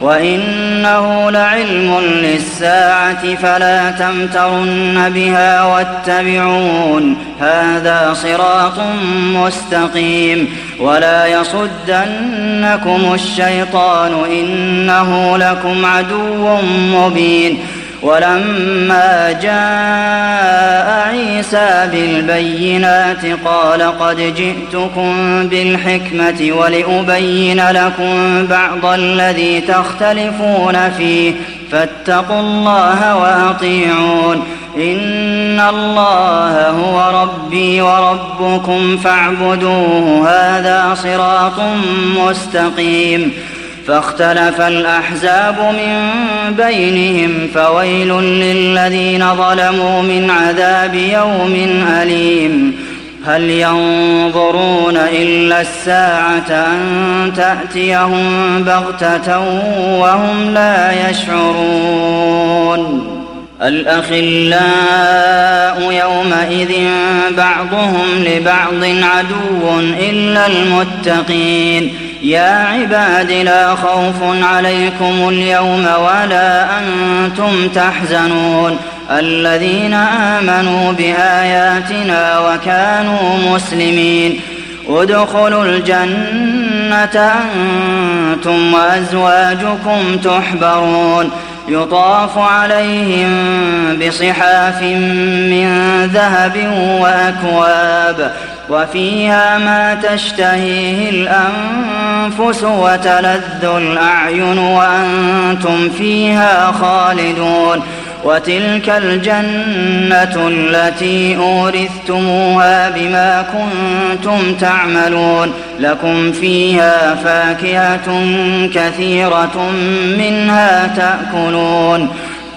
وإنه لعلم للساعة فلا تمترن بها واتبعون هذا صراط مستقيم ولا يصدنكم الشيطان إنه لكم عدو مبين ولما جاء عيسى بالبينات قال قد جئتكم بالحكمة ولأبين لكم بعض الذي تختلفون فيه فاتقوا الله وأطيعون إن الله هو ربي وربكم فاعبدوه هذا صراط مستقيم فاختلف الأحزاب من بينهم فويل للذين ظلموا من عذاب يوم أليم هل ينظرون إلا الساعة أن تأتيهم بغتة وهم لا يشعرون الأخلاء يومئذ بعضهم لبعض عدو إلا المتقين يا عباد لا خوف عليكم اليوم ولا أنتم تحزنون الذين آمنوا بآياتنا وكانوا مسلمين ادخلوا الجنة أنتم وأزواجكم تحبرون يطاف عليهم بصحاف من ذهب وأكواب وفيها ما تشتهيه الأنفس وتلذ الأعين وأنتم فيها خالدون وتلك الجنة التي أورثتموها بما كنتم تعملون لكم فيها فاكهة كثيرة منها تأكلون